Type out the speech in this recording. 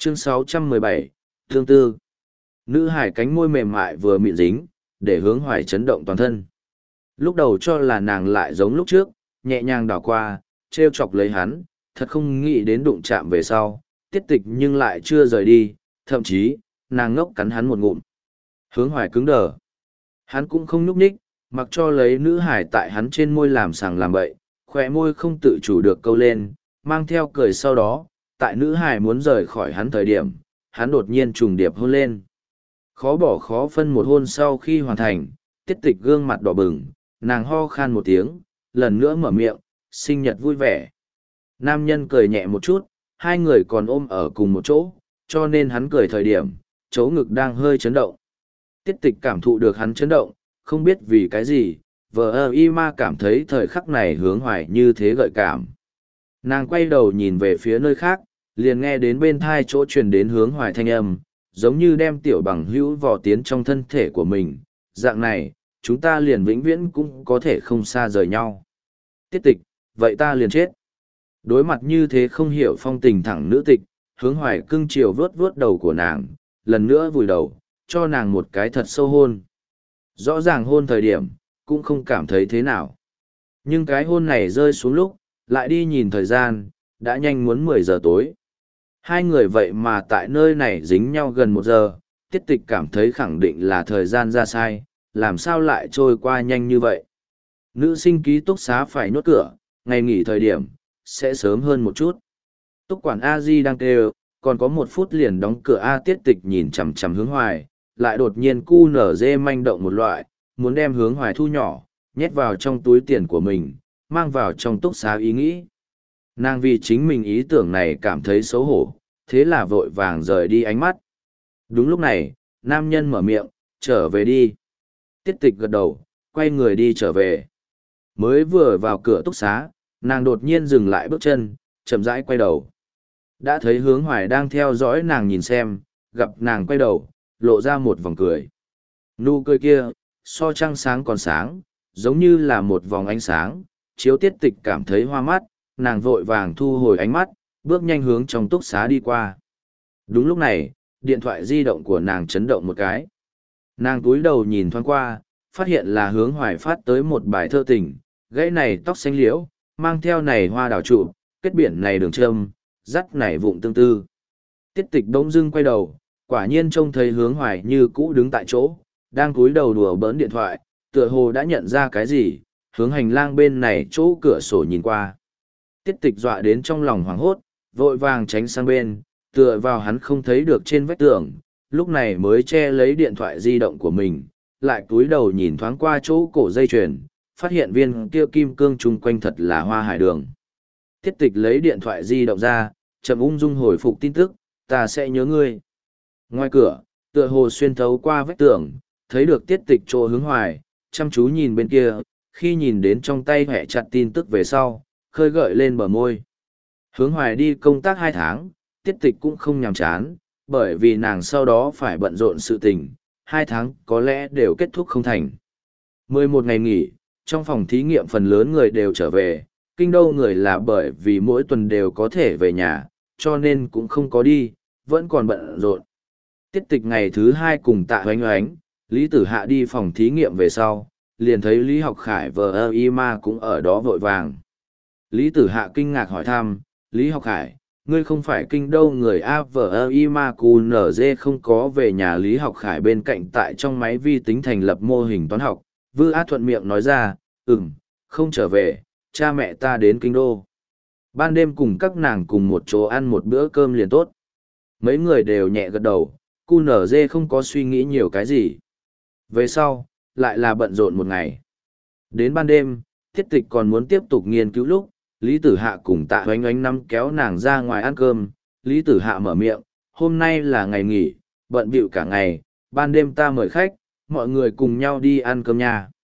Chương 617, Thương Tư. Nữ hải cánh môi mềm mại vừa mịn dính, để Hướng Hoài chấn động toàn thân. Lúc đầu cho là nàng lại giống lúc trước, nhẹ nhàng đảo qua, treo chọc lấy hắn, thật không nghĩ đến đụng chạm về sau, Tiết Tịch nhưng lại chưa rời đi, thậm chí, nàng ngốc cắn hắn một ngụm. Hướng Hoài cứng đờ. Hắn cũng không nhúc nhích, mặc cho lấy nữ hải tại hắn trên môi làm sàng làm bậy, khóe môi không tự chủ được câu lên, mang theo cười sau đó, tại nữ hải muốn rời khỏi hắn thời điểm, hắn đột nhiên trùng điệp hôn lên. Khó bỏ khó phân một hôn sau khi hoàn thành, Tiết Tịch gương mặt đỏ bừng, nàng ho khan một tiếng, lần nữa mở miệng, sinh nhật vui vẻ. Nam nhân cười nhẹ một chút, hai người còn ôm ở cùng một chỗ, cho nên hắn cười thời điểm, chỗ ngực đang hơi chấn động. Tiết Tịch cảm thụ được hắn chấn động, không biết vì cái gì, vợ y ma cảm thấy thời khắc này Hướng Hoài như thế gợi cảm. Nàng quay đầu nhìn về phía nơi khác, liền nghe đến bên thai chỗ truyền đến Hướng Hoài thanh âm, giống như đem tiểu bằng hữu vò tiến trong thân thể của mình. Dạng này, chúng ta liền vĩnh viễn cũng có thể không xa rời nhau. Tiết Tịch, vậy ta liền chết. Đối mặt như thế không hiểu phong tình thẳng nữ tịch, Hướng Hoài cưng chiều vuốt vuốt đầu của nàng, lần nữa vùi đầu, cho nàng một cái thật sâu hôn. Rõ ràng hôn thời điểm, cũng không cảm thấy thế nào. Nhưng cái hôn này rơi xuống lúc, lại đi nhìn thời gian, đã nhanh muốn 10 giờ tối. Hai người vậy mà tại nơi này dính nhau gần 1 giờ, Tiết Tịch cảm thấy khẳng định là thời gian ra sai, làm sao lại trôi qua nhanh như vậy. Nữ sinh ký túc xá phải nhốt cửa, ngày nghỉ thời điểm, sẽ sớm hơn một chút. Túc quản A-di đang kêu, còn có 1 phút liền đóng cửa A. Tiết Tịch nhìn chằm chằm Hướng Hoài, lại đột nhiên cu nở dê manh động một loại, muốn đem Hướng Hoài thu nhỏ, nhét vào trong túi tiền của mình, mang vào trong túc xá ý nghĩ. Nàng vì chính mình ý tưởng này cảm thấy xấu hổ, thế là vội vàng rời đi ánh mắt. Đúng lúc này, nam nhân mở miệng, trở về đi. Tiết Tịch gật đầu, quay người đi trở về. Mới vừa vào cửa túc xá, nàng đột nhiên dừng lại bước chân, chậm rãi quay đầu. Đã thấy Hướng Hoài đang theo dõi nàng nhìn xem, gặp nàng quay đầu, lộ ra một vòng cười. Nụ cười kia, so trăng sáng còn sáng, giống như là một vòng ánh sáng, chiếu Tiết Tịch cảm thấy hoa mắt, nàng vội vàng thu hồi ánh mắt, bước nhanh hướng trong túc xá đi qua. Đúng lúc này, điện thoại di động của nàng chấn động một cái. Nàng cúi đầu nhìn thoáng qua, phát hiện là Hướng Hoài phát tới một bài thơ tình, gãy này tóc xanh liễu, mang theo này hoa đào trụ, kết biển này đường trâm, dắt này vụng tương tư. Tiết Tịch bỗng dưng quay đầu, quả nhiên trông thấy Hướng Hoài như cũ đứng tại chỗ, đang cúi đầu đùa bỡn điện thoại, tựa hồ đã nhận ra cái gì, hướng hành lang bên này chỗ cửa sổ nhìn qua. Tiết Tịch dọa đến trong lòng hoảng hốt, vội vàng tránh sang bên, tựa vào hắn không thấy được trên vách tường, lúc này mới che lấy điện thoại di động của mình, lại cúi đầu nhìn thoáng qua chỗ cổ dây chuyền, phát hiện viên kia kim cương chung quanh thật là hoa hải đường. Tiết Tịch lấy điện thoại di động ra, chậm ung dung hồi phục tin tức, ta sẽ nhớ ngươi. Ngoài cửa, tựa hồ xuyên thấu qua vách tường, thấy được Tiết Tịch chỗ Hướng Hoài, chăm chú nhìn bên kia, khi nhìn đến trong tay hẹ chặt tin tức về sau, khơi gợi lên bờ môi. Hướng Hoài đi công tác 2 tháng, Tiết Tịch cũng không nhàm chán, bởi vì nàng sau đó phải bận rộn sự tình, 2 tháng có lẽ đều kết thúc không thành. 11 ngày nghỉ, trong phòng thí nghiệm phần lớn người đều trở về, kinh đô người là bởi vì mỗi tuần đều có thể về nhà, cho nên cũng không có đi, vẫn còn bận rộn. Tiết Tịch ngày thứ 2 cùng Tạ Oánh Oánh, Lý Tử Hạ đi phòng thí nghiệm về sau, liền thấy Lý Học Khải và y ma cũng ở đó vội vàng. Lý Tử Hạ kinh ngạc hỏi thăm, Lý Học Khải, ngươi không phải kinh đô người A vợ y ma cù nở dê không có về nhà. Lý Học Khải bên cạnh tại trong máy vi tính thành lập mô hình toán học, Vư Á thuận miệng nói ra, không trở về, cha mẹ ta đến kinh đô. Ban đêm cùng các nàng cùng một chỗ ăn một bữa cơm liền tốt. Mấy người đều nhẹ gật đầu, cu nở dê không có suy nghĩ nhiều cái gì. Về sau, lại là bận rộn một ngày. Đến ban đêm, Tiết Tịch còn muốn tiếp tục nghiên cứu lúc, Lý Tử Hạ cùng Tạ Oánh Oánh nắm kéo nàng ra ngoài ăn cơm. Lý Tử Hạ mở miệng, hôm nay là ngày nghỉ, bận bịu cả ngày, ban đêm ta mời khách, mọi người cùng nhau đi ăn cơm nha.